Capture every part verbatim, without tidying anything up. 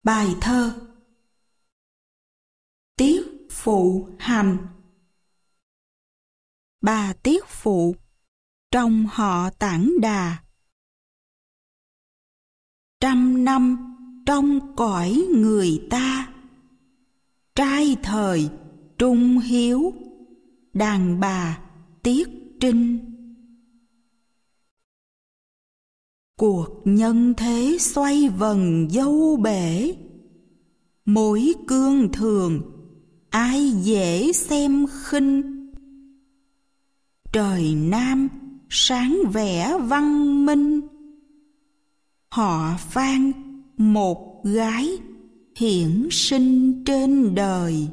Bài thơ Tiết Phụ Hành. Bà Tiết Phụ, trong họ Tản Đà. Trăm năm trong cõi người ta, trai thời trung hiếu, đàn bà Tiết Trinh. Cuộc nhân thế xoay vần dâu bể, mỗi cương thường ai dễ xem khinh. Trời Nam sáng vẻ văn minh, họ Phan một gái hiển sinh trên đời.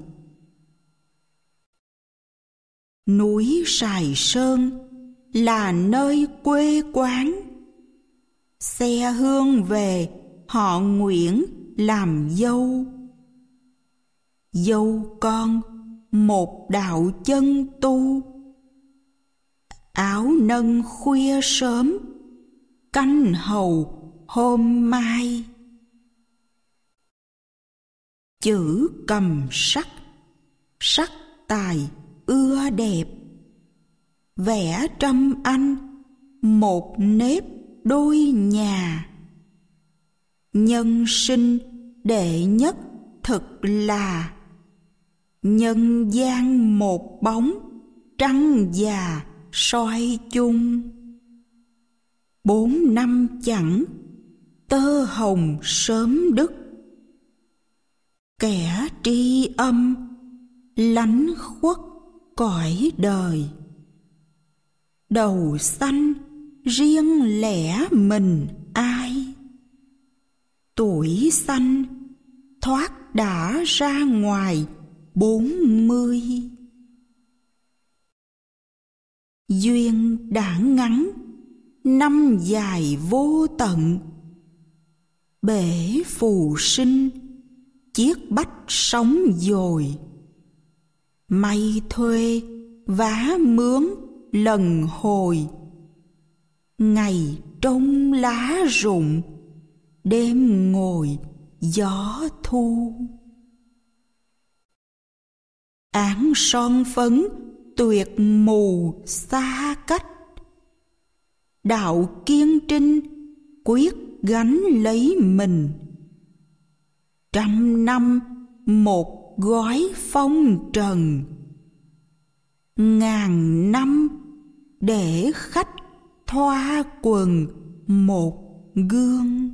Núi Sài Sơn là nơi quê quán, xe hương về họ Nguyễn làm dâu. Dâu con một đạo chân tu, áo nâng khuya sớm, canh hầu hôm mai. Chữ cầm sắc, sắc tài ưa đẹp, vẽ trăm anh một nếp đôi nhà. Nhân sinh đệ nhất thực là, nhân gian một bóng trăng già soi chung. Bốn năm chẳng tơ hồng sớm đứt, kẻ tri âm lánh khuất cõi đời. Đầu xanh riêng lẻ mình ai, tuổi xanh thoát đã ra ngoài bốn mươi. Duyên đã ngắn, năm dài vô tận, bể phù sinh chiết bách sóng dồi. May thuê vá mướn lần hồi, ngày trông lá rụng, đêm ngồi gió thu. Áng son phấn tuyệt mù xa cách, đạo kiên trinh quyết gánh lấy mình. Trăm năm một gói phong trần, ngàn năm để khách thoa quần một gương.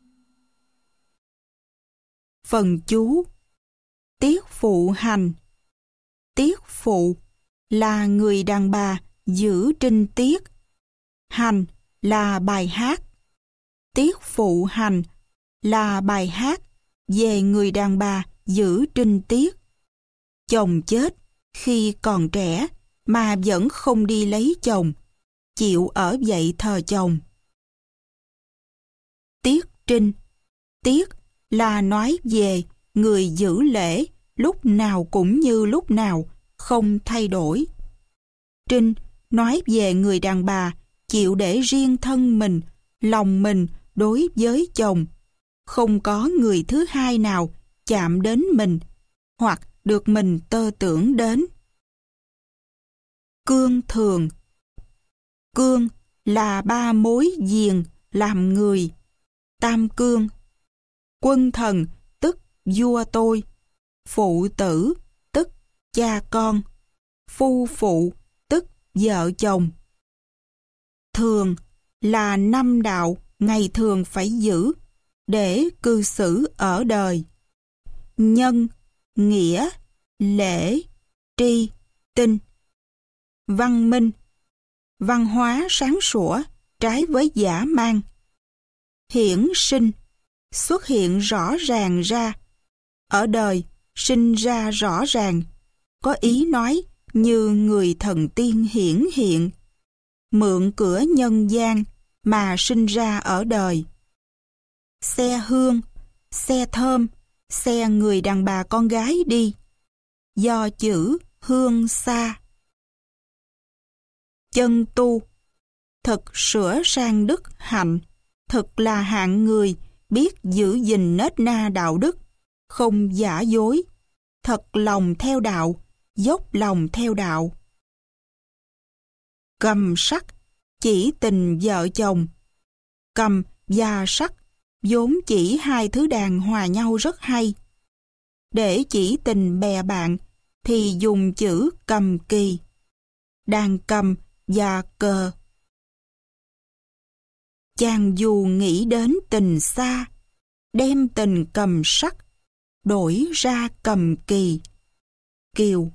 Phần chú Tiết Phụ Hành. Tiết Phụ là người đàn bà giữ trinh tiết, hành là bài hát. Tiết Phụ Hành là bài hát về người đàn bà giữ trinh tiết. Chồng chết khi còn trẻ mà vẫn không đi lấy chồng, chịu ở dậy thờ chồng. Tiết trinh. Tiết là nói về người giữ lễ lúc nào cũng như lúc nào, không thay đổi. Trinh nói về người đàn bà chịu để riêng thân mình, lòng mình đối với chồng, không có người thứ hai nào chạm đến mình hoặc được mình tơ tưởng đến. Cương thường. Cương là ba mối giềng làm người. Tam cương. Quân thần tức vua tôi, phụ tử tức cha con, phu phụ tức vợ chồng. Thường là năm đạo ngày thường phải giữ để cư xử ở đời. Nhân, nghĩa, lễ, tri, tinh. Văn minh. Văn hóa sáng sủa trái với dã man. Hiển sinh. Xuất hiện rõ ràng ra. Ở đời sinh ra rõ ràng, có ý nói như người thần tiên hiển hiện, mượn cửa nhân gian mà sinh ra ở đời. Xe hương, xe thơm, xe người đàn bà con gái đi, do chữ hương xa. Chân tu. Thực sửa sang đức hạnh, thực là hạng người biết giữ gìn nết na đạo đức, không giả dối, thật lòng theo đạo, dốc lòng theo đạo. Cầm sắc chỉ tình vợ chồng. Cầm và sắc vốn chỉ hai thứ đàn hòa nhau rất hay. Để chỉ tình bè bạn thì dùng chữ cầm kỳ, đàn cầm và cờ. Chàng dù nghĩ đến tình xa, đem tình cầm sắc, đổi ra cầm kỳ. Kiều.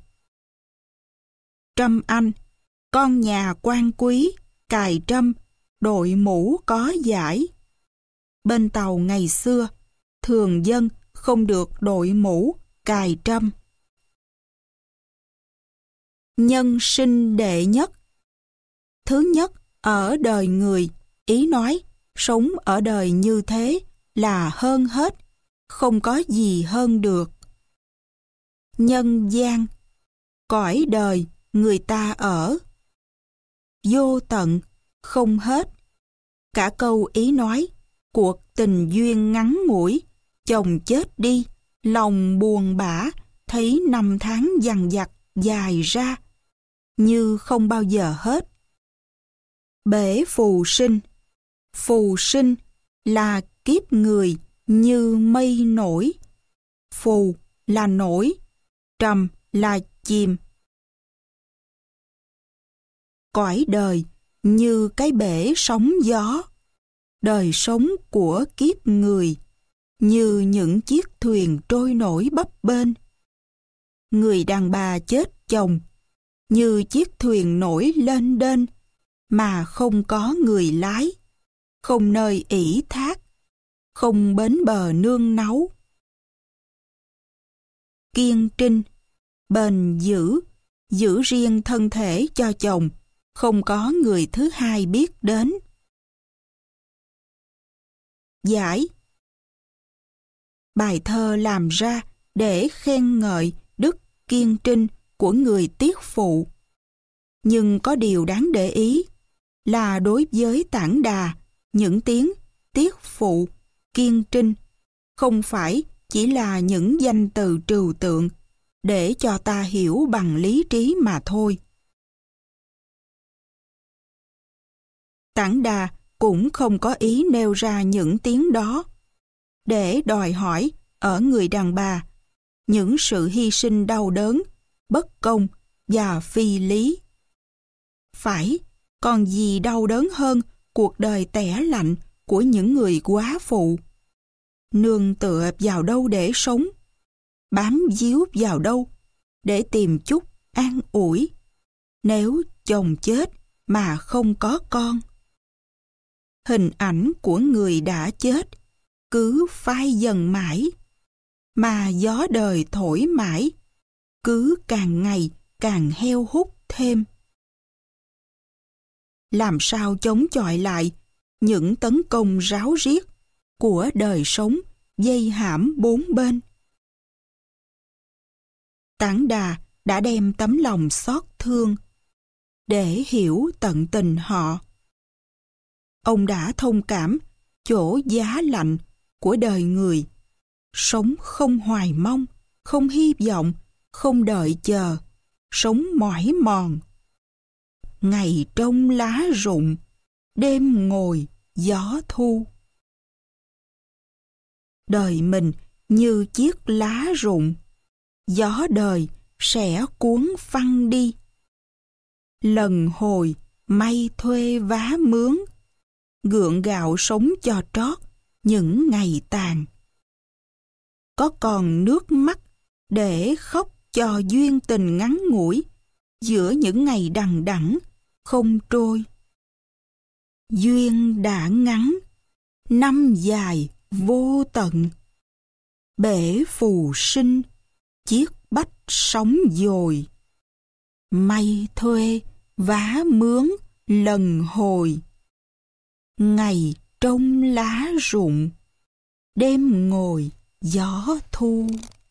Trâm Anh, con nhà quan quý, cài trâm, đội mũ có giải. Bên Tàu ngày xưa, thường dân không được đội mũ, cài trâm. Nhân sinh đệ nhất. Thứ nhất ở đời người, ý nói sống ở đời như thế là hơn hết, không có gì hơn được. Nhân gian, cõi đời người ta ở. Vô tận, không hết. Cả câu ý nói, cuộc tình duyên ngắn ngủi, chồng chết đi, lòng buồn bã, thấy năm tháng dằng dặc dài ra, như không bao giờ hết. Bể phù sinh. Phù sinh là kiếp người như mây nổi. Phù là nổi, trầm là chìm. Cõi đời như cái bể sóng gió. Đời sống của kiếp người như những chiếc thuyền trôi nổi bấp bênh. Người đàn bà chết chồng như chiếc thuyền nổi lên đên mà không có người lái, không nơi ỷ thác, không bến bờ nương náu. Kiên trinh, bền giữ, giữ riêng thân thể cho chồng, không có người thứ hai biết đến. Giải. Bài thơ làm ra để khen ngợi đức kiên trinh của người tiết phụ. Nhưng có điều đáng để ý là đối với Tản Đà, những tiếng tiết phụ, kiên trinh không phải chỉ là những danh từ trừu tượng để cho ta hiểu bằng lý trí mà thôi. Tản Đà cũng không có ý nêu ra những tiếng đó để đòi hỏi ở người đàn bà những sự hy sinh đau đớn, bất công và phi lý. Phải, còn gì đau đớn hơn cuộc đời tẻ lạnh của những người góa phụ. Nương tựa vào đâu để sống, bám víu vào đâu để tìm chút an ủi, nếu chồng chết mà không có con. Hình ảnh của người đã chết cứ phai dần mãi, mà gió đời thổi mãi, cứ càng ngày càng heo hút thêm. Làm sao chống chọi lại những tấn công ráo riết của đời sống dây hãm bốn bên? Tản Đà đã đem tấm lòng xót thương để hiểu tận tình họ. Ông đã thông cảm chỗ giá lạnh của đời người, sống không hoài mong, không hy vọng, không đợi chờ, sống mỏi mòn. Ngày trông lá rụng, đêm ngồi gió thu. Đời mình như chiếc lá rụng, gió đời sẽ cuốn phăng đi. Lần hồi may thuê vá mướn, gượng gạo sống cho trót những ngày tàn. Có còn nước mắt để khóc cho duyên tình ngắn ngủi giữa những ngày đằng đẵng không trôi. Duyên đã ngắn, năm dài vô tận. Bể phù sinh, chiếc bách sóng dồi. May thuê, vá mướn, lần hồi. Ngày trông lá rụng, đêm ngồi gió thu.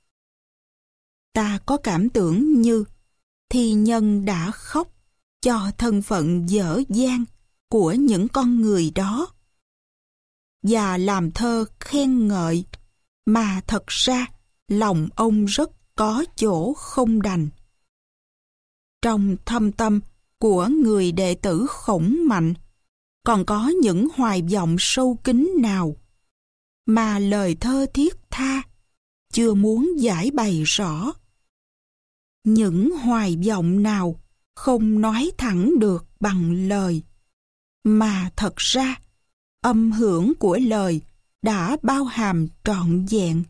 Ta có cảm tưởng như thi nhân đã khóc cho thân phận dở dang của những con người đó. và làm thơ khen ngợi, mà thật ra lòng ông rất có chỗ không đành. Trong thâm tâm của người đệ tử Khổng Mạnh còn có những hoài vọng sâu kín nào mà lời thơ thiết tha chưa muốn giải bày rõ? Những hoài vọng nào không nói thẳng được bằng lời, mà thật ra âm hưởng của lời đã bao hàm trọn vẹn.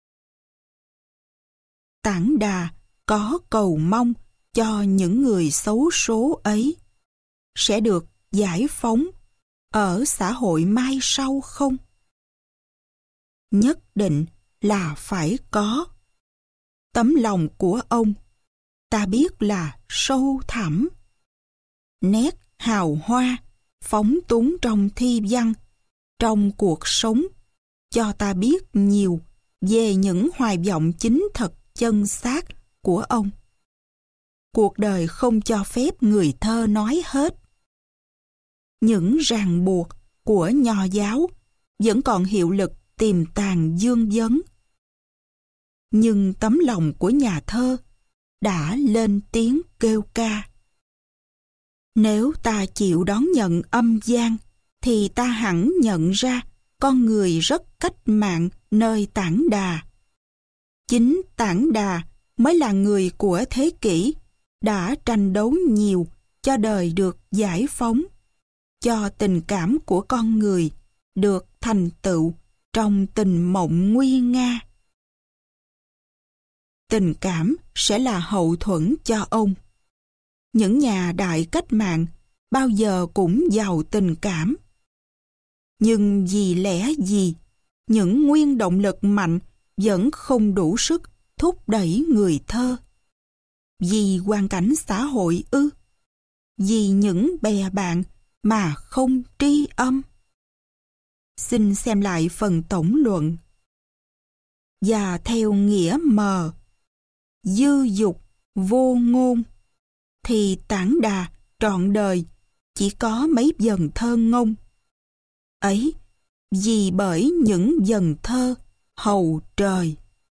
Tản Đà có cầu mong cho những người xấu số ấy sẽ được giải phóng ở xã hội mai sau không? Nhất định là phải có. Tấm lòng của ông ta biết là sâu thẳm. Nét hào hoa, phóng túng trong thi văn, trong cuộc sống, cho ta biết nhiều về những hoài vọng chính thật chân xác của ông. Cuộc đời không cho phép người thơ nói hết. Những ràng buộc của nho giáo vẫn còn hiệu lực tiềm tàng vương vấn. Nhưng tấm lòng của nhà thơ đã lên tiếng kêu ca. Nếu ta chịu đón nhận âm gian, thì ta hẳn nhận ra con người rất cách mạng nơi Tản Đà. Chính Tản Đà mới là người của thế kỷ đã tranh đấu nhiều cho đời được giải phóng, cho tình cảm của con người được thành tựu trong tình mộng nguy nga. Tình cảm sẽ là hậu thuẫn cho ông. Những nhà đại cách mạng bao giờ cũng giàu tình cảm. Nhưng vì lẽ gì, những nguyên động lực mạnh vẫn không đủ sức thúc đẩy người thơ? Vì hoàn cảnh xã hội ư? Vì những bè bạn mà không tri âm? Xin xem lại phần tổng luận. Và theo nghĩa mờ, dư dục vô ngôn, thì Tản Đà trọn đời chỉ có mấy vần thơ ngông. Ấy vì bởi những vần thơ hầu trời.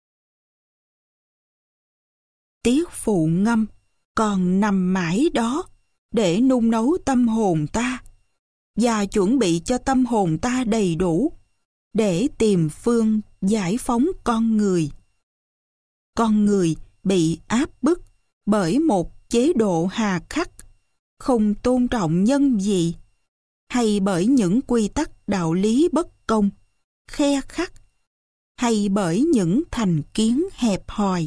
Tiết phụ ngâm còn nằm mãi đó để nung nấu tâm hồn ta, và chuẩn bị cho tâm hồn ta đầy đủ để tìm phương giải phóng con người. Con người bị áp bức bởi một chế độ hà khắc, không tôn trọng nhân vị, hay bởi những quy tắc đạo lý bất công, khe khắc, hay bởi những thành kiến hẹp hòi.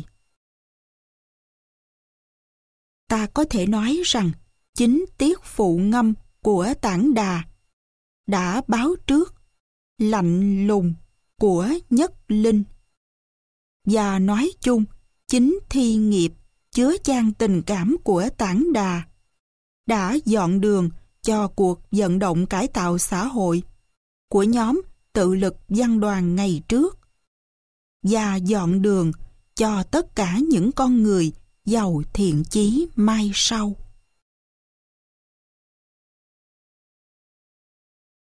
Ta có thể nói rằng chính tiết phụ ngâm của Tản Đà đã báo trước lạnh lùng của Nhất Linh. Và nói chung, chính thi nghiệp chứa chan tình cảm của Tản Đà đã dọn đường cho cuộc vận động cải tạo xã hội của nhóm tự lực văn đoàn ngày trước, và dọn đường cho tất cả những con người giàu thiện chí mai sau.